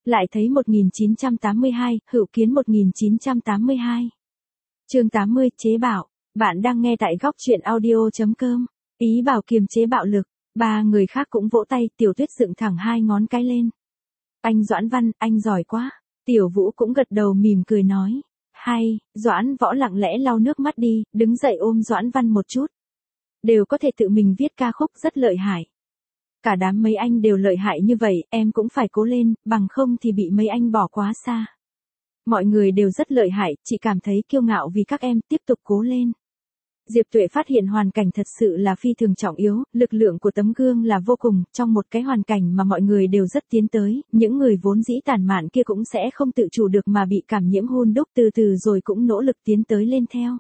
Lại thấy 1982, Hữu Kiến 1982. Chương 80, chế bạo. Bạn đang nghe tại góc truyện audio.com. Ý bảo kiềm chế bạo lực. Ba người khác cũng vỗ tay, Tiểu Tuyết dựng thẳng hai ngón cái lên. Anh Doãn Văn, anh giỏi quá. Tiểu Vũ cũng gật đầu mỉm cười nói. Hay, Doãn Võ lặng lẽ lau nước mắt đi, đứng dậy ôm Doãn Văn một chút. Đều có thể tự mình viết ca khúc rất lợi hại. Cả đám mấy anh đều lợi hại như vậy, em cũng phải cố lên, bằng không thì bị mấy anh bỏ quá xa. Mọi người đều rất lợi hại, chị cảm thấy kiêu ngạo vì các em, tiếp tục cố lên. Diệp Tuệ phát hiện hoàn cảnh thật sự là phi thường trọng yếu, lực lượng của tấm gương là vô cùng, trong một cái hoàn cảnh mà mọi người đều rất tiến tới, những người vốn dĩ tản mạn kia cũng sẽ không tự chủ được mà bị cảm nhiễm hun đúc từ từ rồi cũng nỗ lực tiến tới lên theo.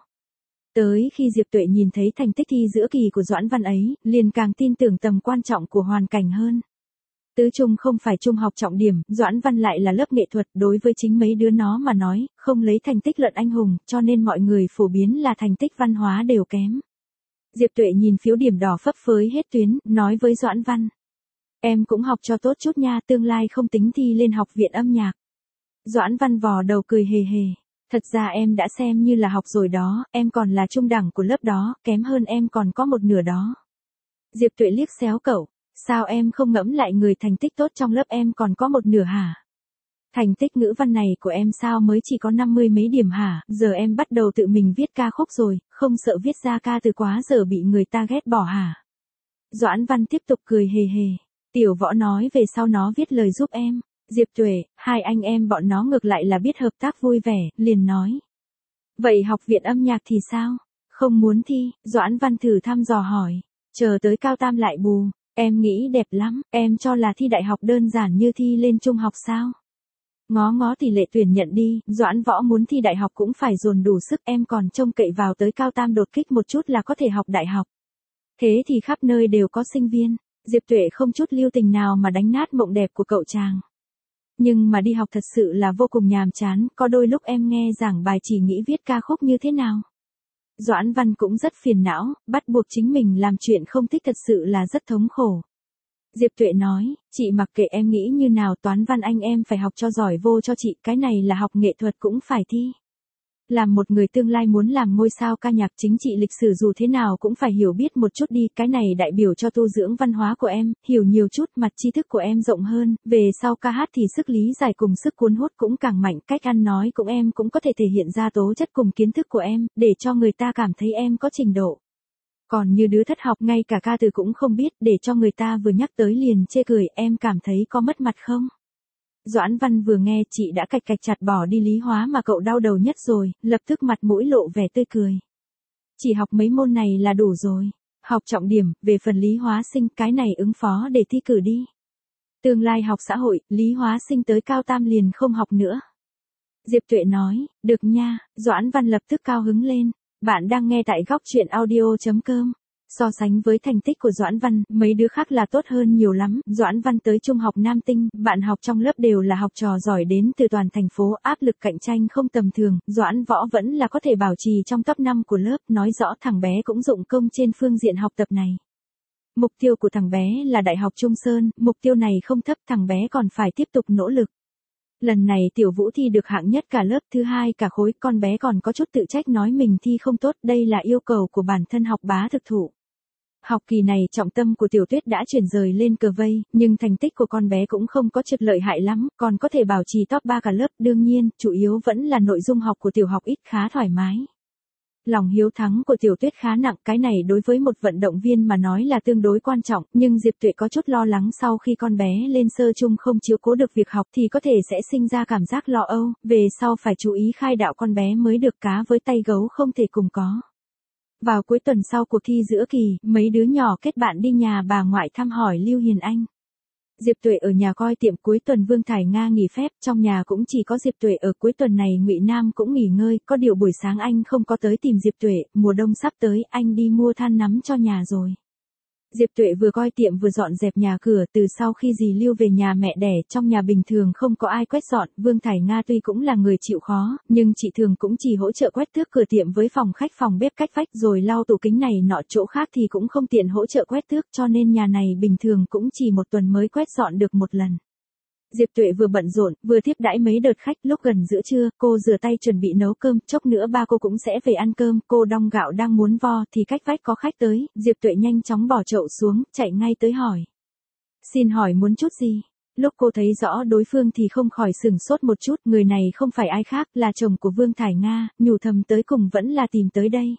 Tới khi Diệp Tuệ nhìn thấy thành tích thi giữa kỳ của Doãn Văn ấy, liền càng tin tưởng tầm quan trọng của hoàn cảnh hơn. Tứ trung không phải trung học trọng điểm, Doãn Văn lại là lớp nghệ thuật, đối với chính mấy đứa nó mà nói, không lấy thành tích luận anh hùng, cho nên mọi người phổ biến là thành tích văn hóa đều kém. Diệp Tuệ nhìn phiếu điểm đỏ phấp phới hết tuyến, nói với Doãn Văn. Em cũng học cho tốt chút nha, tương lai không tính thi lên học viện âm nhạc. Doãn Văn vò đầu cười hề hề. Thật ra em đã xem như là học rồi đó, em còn là trung đẳng của lớp đó, kém hơn em còn có một nửa đó. Diệp Tuệ liếc xéo cậu. Sao em không ngẫm lại người thành tích tốt trong lớp em còn có một nửa hả? Thành tích ngữ văn này của em sao mới chỉ có 50 mấy điểm hả? Giờ em bắt đầu tự mình viết ca khúc rồi, không sợ viết ra ca từ quá giờ bị người ta ghét bỏ hả? Doãn Văn tiếp tục cười hề hề. Tiểu Võ nói về sau nó viết lời giúp em. Diệp Tuệ, hai anh em bọn nó ngược lại là biết hợp tác vui vẻ, liền nói. Vậy học viện âm nhạc thì sao? Không muốn thi, Doãn Văn thử thăm dò hỏi. Chờ tới cao tam lại bù. Em nghĩ đẹp lắm, em cho là thi đại học đơn giản như thi lên trung học sao? Ngó ngó tỷ lệ tuyển nhận đi, Doãn Võ muốn thi đại học cũng phải dồn đủ sức, em còn trông cậy vào tới cao tam đột kích một chút là có thể học đại học. Thế thì khắp nơi đều có sinh viên, Diệp Tuệ không chút lưu tình nào mà đánh nát mộng đẹp của cậu chàng. Nhưng mà đi học thật sự là vô cùng nhàm chán, có đôi lúc em nghe giảng bài chỉ nghĩ viết ca khúc như thế nào. Doãn Văn cũng rất phiền não, bắt buộc chính mình làm chuyện không thích thật sự là rất thống khổ. Diệp Tuệ nói, chị mặc kệ em nghĩ như nào, toán văn anh em phải học cho giỏi vô cho chị, cái này là học nghệ thuật cũng phải thi. Làm một người tương lai muốn làm ngôi sao ca nhạc, chính trị lịch sử dù thế nào cũng phải hiểu biết một chút đi, cái này đại biểu cho tu dưỡng văn hóa của em, hiểu nhiều chút, mặt tri thức của em rộng hơn, về sau ca hát thì sức lý giải cùng sức cuốn hút cũng càng mạnh, cách ăn nói cũng em cũng có thể thể hiện ra tố chất cùng kiến thức của em, để cho người ta cảm thấy em có trình độ. Còn như đứa thất học ngay cả ca từ cũng không biết, để cho người ta vừa nhắc tới liền chê cười, em cảm thấy có mất mặt không? Doãn Văn vừa nghe chị đã cạch cạch chặt bỏ đi lý hóa mà cậu đau đầu nhất rồi, lập tức mặt mũi lộ vẻ tươi cười. Chỉ học mấy môn này là đủ rồi. Học trọng điểm, về phần lý hóa sinh, cái này ứng phó để thi cử đi. Tương lai học xã hội, lý hóa sinh tới cao tam liền không học nữa. Diệp Tuệ nói, được nha, Doãn Văn lập tức cao hứng lên. Bạn đang nghe tại góc truyện audio.com. So sánh với thành tích của Doãn Văn, mấy đứa khác là tốt hơn nhiều lắm. Doãn Văn tới trung học Nam Tinh, bạn học trong lớp đều là học trò giỏi đến từ toàn thành phố, áp lực cạnh tranh không tầm thường. Doãn Võ vẫn là có thể bảo trì trong top 5 của lớp, nói rõ thằng bé cũng dụng công trên phương diện học tập này. Mục tiêu của thằng bé là Đại học Trung Sơn, mục tiêu này không thấp, thằng bé còn phải tiếp tục nỗ lực. Lần này Tiểu Vũ thi được hạng nhất cả lớp, thứ hai cả khối, con bé còn có chút tự trách nói mình thi không tốt, đây là yêu cầu của bản thân học bá thực thụ. Học kỳ này trọng tâm của Tiểu Tuyết đã chuyển rời lên cờ vây, nhưng thành tích của con bé cũng không có trực lợi hại lắm, còn có thể bảo trì top 3 cả lớp, đương nhiên, chủ yếu vẫn là nội dung học của tiểu học ít khá thoải mái. Lòng hiếu thắng của Tiểu Tuyết khá nặng, cái này đối với một vận động viên mà nói là tương đối quan trọng, nhưng Diệp Tuệ có chút lo lắng sau khi con bé lên sơ trung không chiếu cố được việc học thì có thể sẽ sinh ra cảm giác lo âu, về sau phải chú ý khai đạo con bé mới được, cá với tay gấu không thể cùng có. Vào cuối tuần sau cuộc thi giữa kỳ, mấy đứa nhỏ kết bạn đi nhà bà ngoại thăm hỏi Lưu Hiền Anh. Diệp Tuệ ở nhà coi tiệm, cuối tuần Vương Thải Nga nghỉ phép, trong nhà cũng chỉ có Diệp Tuệ ở, cuối tuần này Ngụy Nam cũng nghỉ ngơi, có điều buổi sáng anh không có tới tìm Diệp Tuệ, mùa đông sắp tới, anh đi mua than nắm cho nhà rồi. Diệp Tuệ vừa coi tiệm vừa dọn dẹp nhà cửa, từ sau khi dì Lưu về nhà mẹ đẻ, trong nhà bình thường không có ai quét dọn, Vương Thải Nga tuy cũng là người chịu khó, nhưng chị thường cũng chỉ hỗ trợ quét tước cửa tiệm với phòng khách phòng bếp cách vách rồi lau tủ kính này nọ, chỗ khác thì cũng không tiện hỗ trợ quét tước, cho nên nhà này bình thường cũng chỉ một tuần mới quét dọn được một lần. Diệp Tuệ vừa bận rộn, vừa tiếp đãi mấy đợt khách, lúc gần giữa trưa, cô rửa tay chuẩn bị nấu cơm, chốc nữa ba cô cũng sẽ về ăn cơm, cô đong gạo đang muốn vo thì cách vách có khách tới, Diệp Tuệ nhanh chóng bỏ chậu xuống, chạy ngay tới hỏi. Xin hỏi muốn chút gì? Lúc cô thấy rõ đối phương thì không khỏi sửng sốt một chút, người này không phải ai khác, là chồng của Vương Thải Nga, nhủ thầm tới cùng vẫn là tìm tới đây.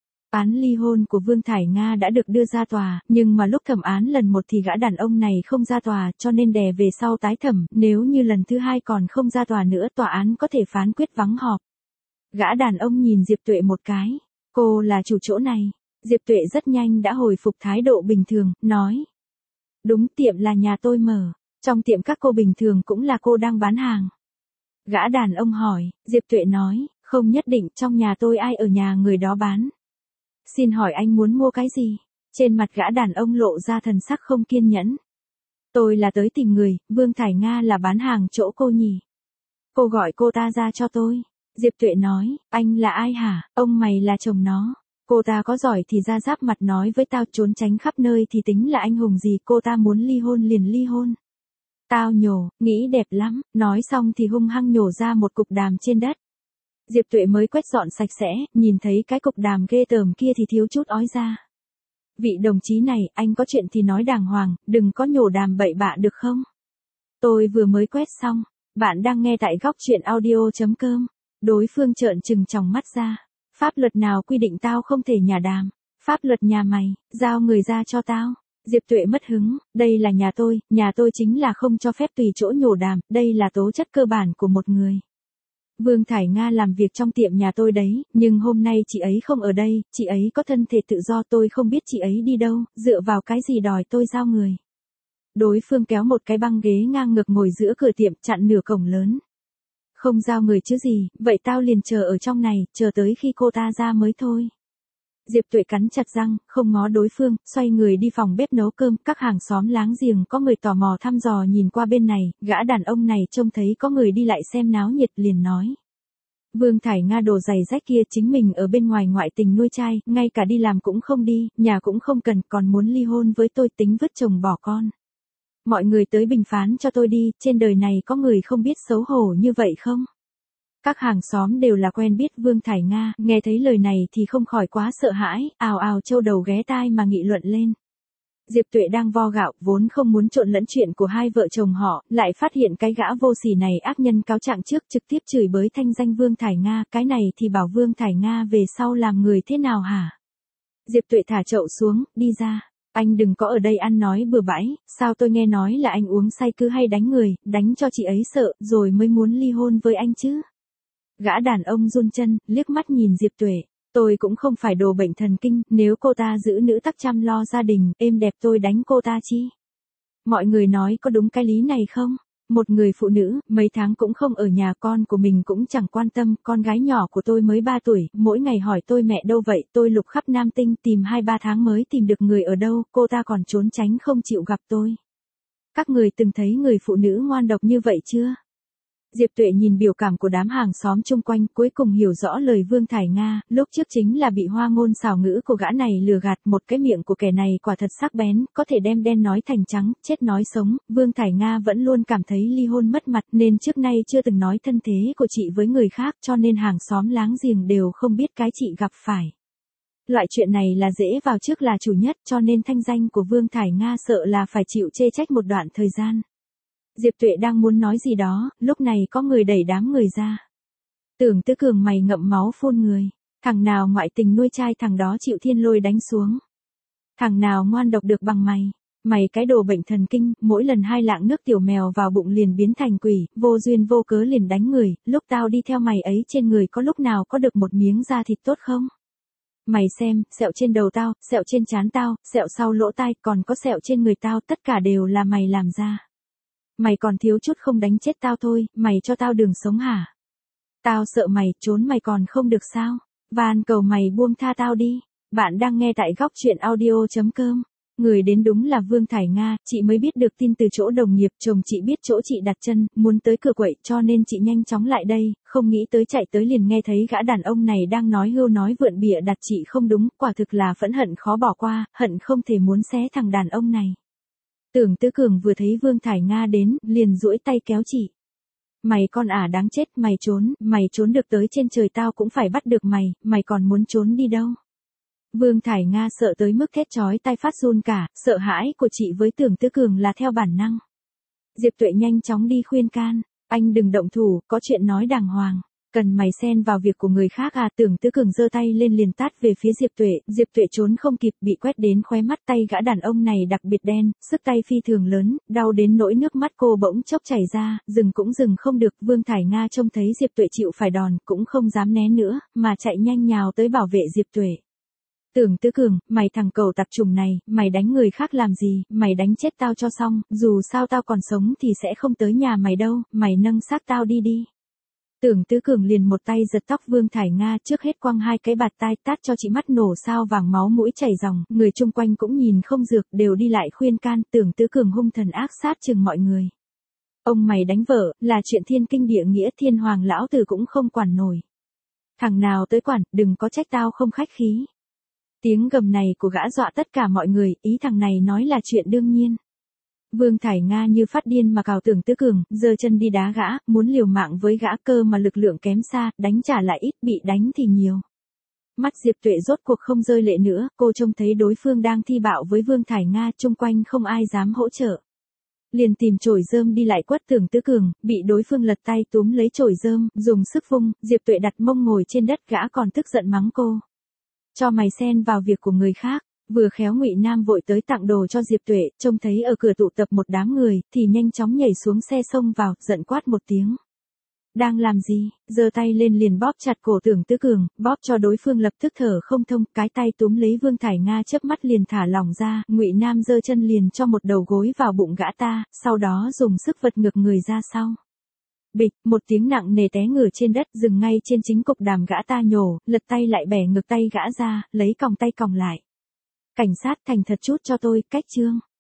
Án ly hôn của Vương Thải Nga đã được đưa ra tòa, nhưng mà lúc thẩm án lần 1 thì gã đàn ông này không ra tòa, cho nên đè về sau tái thẩm, nếu như lần thứ 2 còn không ra tòa nữa, tòa án có thể phán quyết vắng họp. Gã đàn ông nhìn Diệp Tuệ một cái, cô là chủ chỗ này. Diệp Tuệ rất nhanh đã hồi phục thái độ bình thường, nói. Đúng, tiệm là nhà tôi mở, trong tiệm các cô bình thường cũng là cô đang bán hàng. Gã đàn ông hỏi, Diệp Tuệ nói, không nhất định, trong nhà tôi ai ở nhà người đó bán. Xin hỏi anh muốn mua cái gì? Trên mặt gã đàn ông lộ ra thần sắc không kiên nhẫn. Tôi là tới tìm người, Vương Thải Nga là bán hàng chỗ cô nhỉ? Cô gọi cô ta ra cho tôi. Diệp Tuệ nói, anh là ai hả? Ông mày là chồng nó. Cô ta có giỏi thì ra giáp mặt nói với tao, trốn tránh khắp nơi thì tính là anh hùng gì, cô ta muốn ly hôn liền ly hôn. Tao nhổ, nghĩ đẹp lắm, nói xong thì hung hăng nhổ ra một cục đàm trên đất. Diệp Tuệ mới quét dọn sạch sẽ, nhìn thấy cái cục đàm ghê tởm kia thì thiếu chút ói ra. Vị đồng chí này, anh có chuyện thì nói đàng hoàng, đừng có nhổ đàm bậy bạ được không? Tôi vừa mới quét xong, bạn đang nghe tại góc truyện audio.com. Đối phương trợn trừng tròng mắt ra. Pháp luật nào quy định tao không thể nhả đàm? Pháp luật nhà mày, giao người ra cho tao. Diệp Tuệ mất hứng, đây là nhà tôi chính là không cho phép tùy chỗ nhổ đàm, đây là tố chất cơ bản của một người. Vương Thải Nga làm việc trong tiệm nhà tôi đấy, nhưng hôm nay chị ấy không ở đây, chị ấy có thân thể tự do, tôi không biết chị ấy đi đâu, dựa vào cái gì đòi tôi giao người. Đối phương kéo một cái băng ghế ngang ngược ngồi giữa cửa tiệm, chặn nửa cổng lớn. Không giao người chứ gì, vậy tao liền chờ ở trong này, chờ tới khi cô ta ra mới thôi. Diệp Tuệ cắn chặt răng, không ngó đối phương, xoay người đi phòng bếp nấu cơm, các hàng xóm láng giềng có người tò mò thăm dò nhìn qua bên này, gã đàn ông này trông thấy có người đi lại xem náo nhiệt liền nói. Vương Thải Nga đồ giày rách kia chính mình ở bên ngoài ngoại tình nuôi trai, ngay cả đi làm cũng không đi, nhà cũng không cần, còn muốn ly hôn với tôi, tính vứt chồng bỏ con. Mọi người tới bình phán cho tôi đi, trên đời này có người không biết xấu hổ như vậy không? Các hàng xóm đều là quen biết Vương Thải Nga, nghe thấy lời này thì không khỏi quá sợ hãi, ào ào châu đầu ghé tai mà nghị luận lên. Diệp Tuệ đang vo gạo, vốn không muốn trộn lẫn chuyện của hai vợ chồng họ, lại phát hiện cái gã vô sỉ này ác nhân cáo trạng trước, trực tiếp chửi bới thanh danh Vương Thải Nga, cái này thì bảo Vương Thải Nga về sau làm người thế nào hả? Diệp Tuệ thả chậu xuống, đi ra. Anh đừng có ở đây ăn nói bừa bãi, sao tôi nghe nói là anh uống say cứ hay đánh người, đánh cho chị ấy sợ, rồi mới muốn ly hôn với anh chứ. Gã đàn ông run chân, liếc mắt nhìn Diệp Tuệ. Tôi cũng không phải đồ bệnh thần kinh, nếu cô ta giữ nữ tắc chăm lo gia đình, êm đẹp tôi đánh cô ta chi. Mọi người nói có đúng cái lý này không? Một người phụ nữ, mấy tháng cũng không ở nhà, con của mình cũng chẳng quan tâm, con gái nhỏ của tôi mới 3 tuổi, mỗi ngày hỏi tôi mẹ đâu vậy, tôi lục khắp Nam Tinh tìm 2-3 tháng mới tìm được người ở đâu, cô ta còn trốn tránh không chịu gặp tôi. Các người từng thấy người phụ nữ ngoan độc như vậy chưa? Diệp Tuệ nhìn biểu cảm của đám hàng xóm chung quanh, cuối cùng hiểu rõ lời Vương Thải Nga, lúc trước chính là bị hoa ngôn xảo ngữ của gã này lừa gạt, một cái miệng của kẻ này quả thật sắc bén, có thể đem đen nói thành trắng, chết nói sống, Vương Thải Nga vẫn luôn cảm thấy ly hôn mất mặt nên trước nay chưa từng nói thân thế của chị với người khác, cho nên hàng xóm láng giềng đều không biết cái chị gặp phải. Loại chuyện này là dễ vào trước là chủ nhất, cho nên thanh danh của Vương Thải Nga sợ là phải chịu chê trách một đoạn thời gian. Diệp Tuệ đang muốn nói gì đó, lúc này có người đẩy đám người ra. Tưởng Tứ Cường mày ngậm máu phun người. Thằng nào ngoại tình nuôi trai thằng đó chịu thiên lôi đánh xuống. Thằng nào ngoan độc được bằng mày. Mày cái đồ bệnh thần kinh, mỗi lần 2 lạng nước tiểu mèo vào bụng liền biến thành quỷ, vô duyên vô cớ liền đánh người, lúc tao đi theo mày ấy trên người có lúc nào có được một miếng da thịt tốt không? Mày xem, sẹo trên đầu tao, sẹo trên trán tao, sẹo sau lỗ tai, còn có sẹo trên người tao, tất cả đều là mày làm ra. Mày còn thiếu chút không đánh chết tao thôi, mày cho tao đường sống hả? Tao sợ mày, trốn mày còn không được sao? Van cầu mày buông tha tao đi. Bạn đang nghe tại góc truyện audio.com. Người đến đúng là Vương Thải Nga, chị mới biết được tin từ chỗ đồng nghiệp, chồng chị biết chỗ chị đặt chân, muốn tới cửa quậy, cho nên chị nhanh chóng lại đây, không nghĩ tới chạy tới liền nghe thấy gã đàn ông này đang nói hưu nói vượn bịa đặt chị không đúng, quả thực là phẫn hận khó bỏ qua, hận không thể muốn xé thằng đàn ông này. Tưởng Tứ Cường vừa thấy Vương Thải Nga đến, liền duỗi tay kéo chị. Mày con đáng chết, mày trốn được tới trên trời tao cũng phải bắt được mày còn muốn trốn đi đâu? Vương Thải Nga sợ tới mức thét chói tai phát run cả, sợ hãi của chị với Tưởng Tứ Cường là theo bản năng. Diệp Tuệ nhanh chóng đi khuyên can, anh đừng động thủ, có chuyện nói đàng hoàng. Cần mày xen vào việc của người khác à? Tưởng Tứ Cường giơ tay lên liền tát về phía Diệp Tuệ trốn không kịp, bị quét đến khóe mắt. Tay gã đàn ông này đặc biệt đen, sức tay phi thường lớn, đau đến nỗi nước mắt cô bỗng chốc chảy ra, dừng cũng dừng không được. Vương Thải Nga trông thấy Diệp Tuệ chịu phải đòn, cũng không dám né nữa, mà chạy nhanh nhào tới bảo vệ Diệp Tuệ. Tưởng Tứ Cường, mày thằng cẩu tạp chủng này, mày đánh người khác làm gì, mày đánh chết tao cho xong, dù sao tao còn sống thì sẽ không tới nhà mày đâu, mày nâng xác tao đi đi. Tưởng Tứ Cường liền một tay giật tóc Vương Thải Nga, trước hết quăng 2 cái bạt tai tát cho chị mắt nổ sao vàng, máu mũi chảy ròng, người chung quanh cũng nhìn không dược, đều đi lại khuyên can. Tưởng Tứ Cường hung thần ác sát chừng mọi người. Ông mày đánh vợ, là chuyện thiên kinh địa nghĩa, thiên hoàng lão tử cũng không quản nổi. Thằng nào tới quản, đừng có trách tao không khách khí. Tiếng gầm này của gã dọa tất cả mọi người, ý thằng này nói là chuyện đương nhiên. Vương Thải Nga như phát điên mà cào Tưởng Tứ Cường, giơ chân đi đá gã, muốn liều mạng với gã, cơ mà lực lượng kém xa, đánh trả lại ít, bị đánh thì nhiều. Mắt Diệp Tuệ rốt cuộc không rơi lệ nữa, cô trông thấy đối phương đang thi bạo với Vương Thải Nga, chung quanh không ai dám hỗ trợ. Liền tìm chổi rơm đi lại quất Tưởng Tứ Cường, bị đối phương lật tay túm lấy chổi rơm, dùng sức vung. Diệp Tuệ đặt mông ngồi trên đất, gã còn tức giận mắng cô. Cho mày xen vào việc của người khác. Vừa khéo Ngụy Nam vội tới tặng đồ cho Diệp Tuệ, trông thấy ở cửa tụ tập một đám người, thì nhanh chóng nhảy xuống xe xông vào, giận quát một tiếng. Đang làm gì? Giơ tay lên liền bóp chặt cổ Tưởng Tứ Cường, bóp cho đối phương lập tức thở không thông, cái tay túm lấy Vương Thải Nga chớp mắt liền thả lỏng ra, Ngụy Nam giơ chân liền cho một đầu gối vào bụng gã ta, sau đó dùng sức vật ngược người ra sau. Bịch, một tiếng nặng nề té ngửa trên đất, dừng ngay trên chính cục đàm, gã ta nhổ, lật tay lại bẻ ngược tay gã ra, lấy còng tay còng lại. Cảnh sát, thành thật chút cho tôi, cách trương.